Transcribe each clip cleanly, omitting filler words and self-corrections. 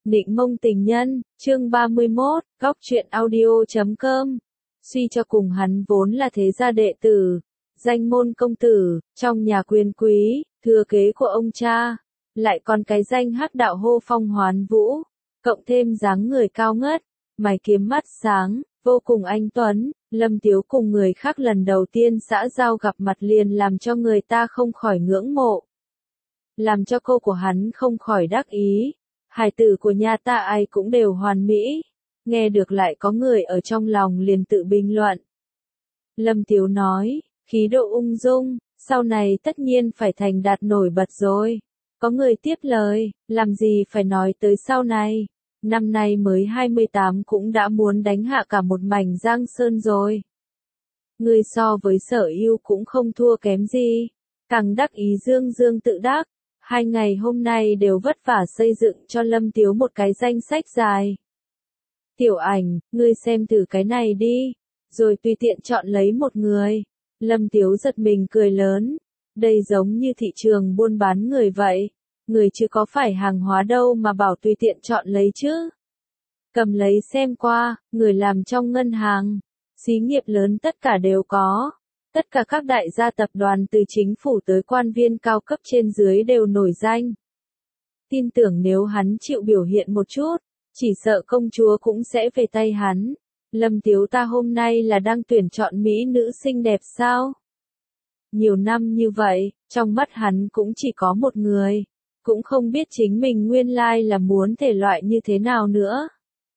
Định mông tình nhân, chương 31, góc truyện audio.com. Suy cho cùng hắn vốn là thế gia đệ tử, danh môn công tử, trong nhà quyền quý, thừa kế của ông cha, lại còn cái danh hắc đạo hô phong hoán vũ, cộng thêm dáng người cao ngất, mày kiếm mắt sáng, vô cùng anh tuấn. Lâm Tiếu cùng người khác lần đầu tiên xã giao gặp mặt liền làm cho người ta không khỏi ngưỡng mộ, làm cho cô của hắn không khỏi đắc ý. Hài tử của nhà ta ai cũng đều hoàn mỹ. Nghe được lại có người ở trong lòng liền tự bình luận. Lâm Tiếu nói, khí độ ung dung, sau này tất nhiên phải thành đạt nổi bật rồi. Có người tiếp lời, làm gì phải nói tới sau này. Năm nay mới 28 cũng đã muốn đánh hạ cả một mảnh Giang Sơn rồi. Người so với Sở Ưu cũng không thua kém gì. Càng đắc ý dương dương tự đắc. 2 ngày hôm nay đều vất vả xây dựng cho Lâm Tiếu một cái danh sách dài. Tiểu Ảnh, ngươi xem thử cái này đi, rồi tùy tiện chọn lấy một người. Lâm Tiếu giật mình cười lớn, đây giống như thị trường buôn bán người vậy, người chứ có phải hàng hóa đâu mà bảo tùy tiện chọn lấy chứ. Cầm lấy xem qua, người làm trong ngân hàng, xí nghiệp lớn tất cả đều có. Tất cả các đại gia tập đoàn từ chính phủ tới quan viên cao cấp trên dưới đều nổi danh. Tin tưởng nếu hắn chịu biểu hiện một chút, chỉ sợ công chúa cũng sẽ về tay hắn. Lâm Tiếu ta hôm nay là đang tuyển chọn mỹ nữ xinh đẹp sao? Nhiều năm như vậy, trong mắt hắn cũng chỉ có một người, cũng không biết chính mình nguyên lai là muốn thể loại như thế nào nữa.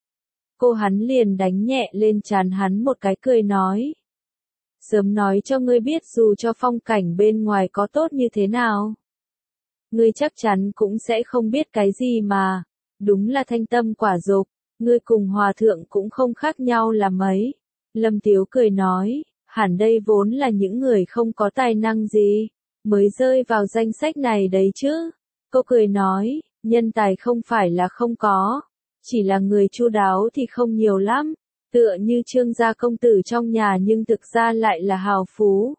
Cô hắn liền đánh nhẹ lên trán hắn một cái cười nói. Sớm nói cho ngươi biết dù cho phong cảnh bên ngoài có tốt như thế nào, ngươi chắc chắn cũng sẽ không biết cái gì mà. Đúng là thanh tâm quả dục, ngươi cùng hòa thượng cũng không khác nhau là mấy. Lâm Tiếu cười nói, hẳn đây vốn là những người không có tài năng gì, mới rơi vào danh sách này đấy chứ. Cô cười nói, nhân tài không phải là không có, chỉ là người chu đáo thì không nhiều lắm. Tựa như Trương gia công tử trong nhà nhưng thực ra lại là hào phú.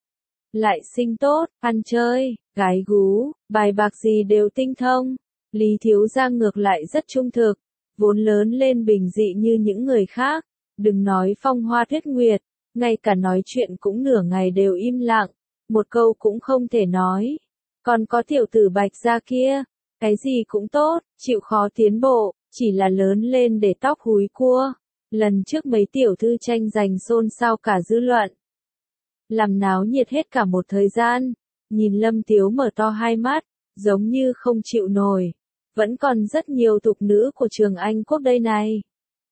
Lại sinh tốt, ăn chơi, gái gú, bài bạc gì đều tinh thông. Lý thiếu gia ngược lại rất trung thực, vốn lớn lên bình dị như những người khác. Đừng nói phong hoa tuyết nguyệt, ngay cả nói chuyện cũng nửa ngày đều im lặng, một câu cũng không thể nói. Còn có tiểu tử Bạch gia kia, cái gì cũng tốt, chịu khó tiến bộ, chỉ là lớn lên để tóc húi cua. Lần trước mấy tiểu thư tranh giành xôn xao cả dư luận, làm náo nhiệt hết cả một thời gian. Nhìn Lâm Tiếu mở to hai mắt, giống như không chịu nổi. Vẫn còn rất nhiều tục nữ của trường Anh Quốc đây này.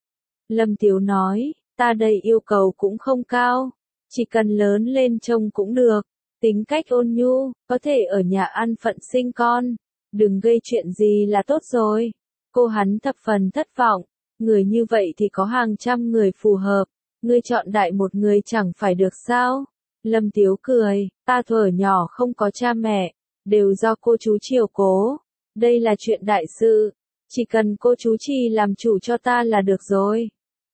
Lâm Tiếu nói, ta đây yêu cầu cũng không cao, chỉ cần lớn lên trông cũng được, tính cách ôn nhu, có thể ở nhà ăn phận sinh con, đừng gây chuyện gì là tốt rồi. Cô hắn thập phần thất vọng. Người như vậy thì có hàng trăm người phù hợp, ngươi chọn đại một người chẳng phải được sao? Lâm Tiếu cười, ta thuở nhỏ không có cha mẹ, đều do cô chú chiều cố. Đây là chuyện đại sự, chỉ cần cô chú Trì làm chủ cho ta là được rồi.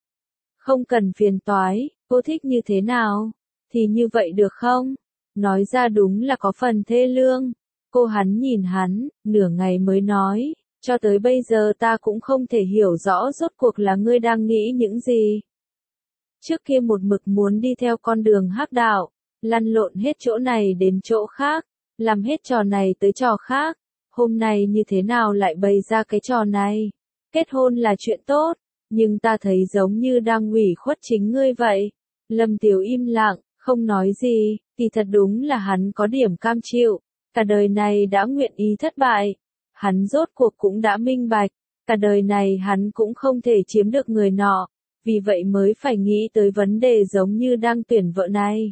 Không cần phiền toái, cô thích như thế nào? Thì như vậy được không? Nói ra đúng là có phần thê lương. Cô hắn nhìn hắn, nửa ngày mới nói. Cho tới bây giờ ta cũng không thể hiểu rõ rốt cuộc là ngươi đang nghĩ những gì. Trước kia một mực muốn đi theo con đường hắc đạo, lăn lộn hết chỗ này đến chỗ khác, làm hết trò này tới trò khác. Hôm nay như thế nào lại bày ra cái trò này? Kết hôn là chuyện tốt, nhưng ta thấy giống như đang ủy khuất chính ngươi vậy. Lâm Tiếu im lặng, không nói gì, thì thật đúng là hắn có điểm cam chịu, cả đời này đã nguyện ý thất bại. Hắn rốt cuộc cũng đã minh bạch, cả đời này hắn cũng không thể chiếm được người nọ, vì vậy mới phải nghĩ tới vấn đề giống như đang tuyển vợ này.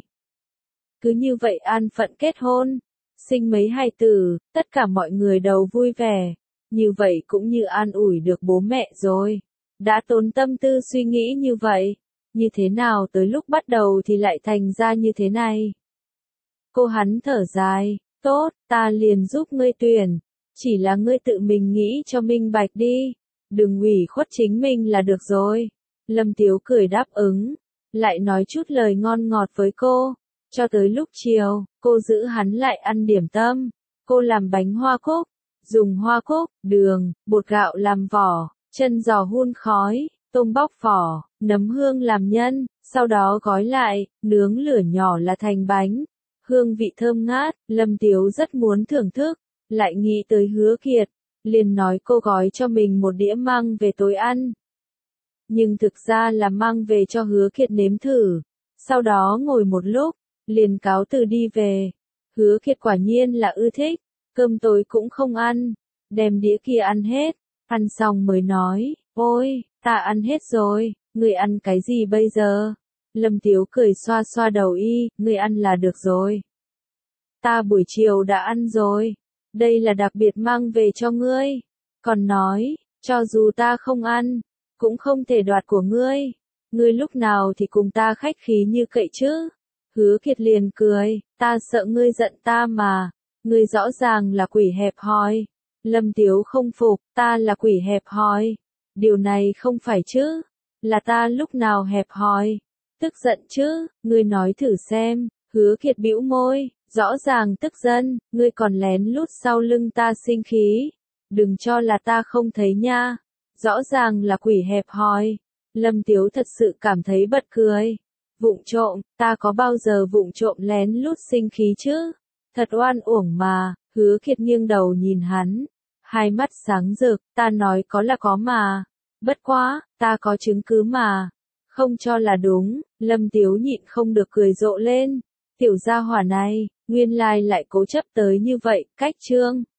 Cứ như vậy an phận kết hôn, sinh mấy hài tử, tất cả mọi người đều vui vẻ, như vậy cũng như an ủi được bố mẹ rồi. Đã tốn tâm tư suy nghĩ như vậy, như thế nào tới lúc bắt đầu thì lại thành ra như thế này. Cô hắn thở dài, tốt, ta liền giúp ngươi tuyển. Chỉ là ngươi tự mình nghĩ cho minh bạch đi, đừng ủy khuất chính mình là được rồi. Lâm Tiếu cười đáp ứng, lại nói chút lời ngon ngọt với cô. Cho tới lúc chiều, cô giữ hắn lại ăn điểm tâm. Cô làm bánh hoa cúc, dùng hoa cúc, đường, bột gạo làm vỏ, chân giò hun khói, tôm bóc vỏ, nấm hương làm nhân, sau đó gói lại, nướng lửa nhỏ là thành bánh. Hương vị thơm ngát, Lâm Tiếu rất muốn thưởng thức, lại nghĩ tới Hứa Kiệt, liền nói cô gói cho mình một đĩa mang về tối ăn. Nhưng thực ra là mang về cho Hứa Kiệt nếm thử, sau đó ngồi một lúc, liền cáo từ đi về. Hứa Kiệt quả nhiên là ưa thích, cơm tối cũng không ăn, đem đĩa kia ăn hết, ăn xong mới nói, ôi, ta ăn hết rồi, người ăn cái gì bây giờ? Lâm Tiếu cười xoa xoa đầu y, người ăn là được rồi. Ta buổi chiều đã ăn rồi, đây là đặc biệt mang về cho ngươi. Còn nói, cho dù ta không ăn, cũng không thể đoạt của ngươi. Ngươi lúc nào thì cùng ta khách khí như cậy chứ? Hứa Kiệt liền cười, ta sợ ngươi giận ta mà, ngươi rõ ràng là quỷ hẹp hòi. Lâm Tiếu không phục, ta là quỷ hẹp hòi. Điều này không phải chứ, là ta lúc nào hẹp hòi. Tức giận chứ, ngươi nói thử xem. Hứa Kiệt bĩu môi, rõ ràng tức giận, ngươi còn lén lút sau lưng ta sinh khí. Đừng cho là ta không thấy nha, rõ ràng là quỷ hẹp hòi. Lâm Tiếu thật sự cảm thấy bật cười. Vụng trộm, ta có bao giờ vụng trộm lén lút sinh khí chứ? Thật oan uổng mà. Hứa Kiệt nghiêng đầu nhìn hắn, hai mắt sáng rực, ta nói có là có mà. Bất quá, ta có chứng cứ mà. Không cho là đúng, Lâm Tiếu nhịn không được cười rộ lên. Tiểu gia hỏa này, nguyên lai lại cố chấp tới như vậy, cách chương.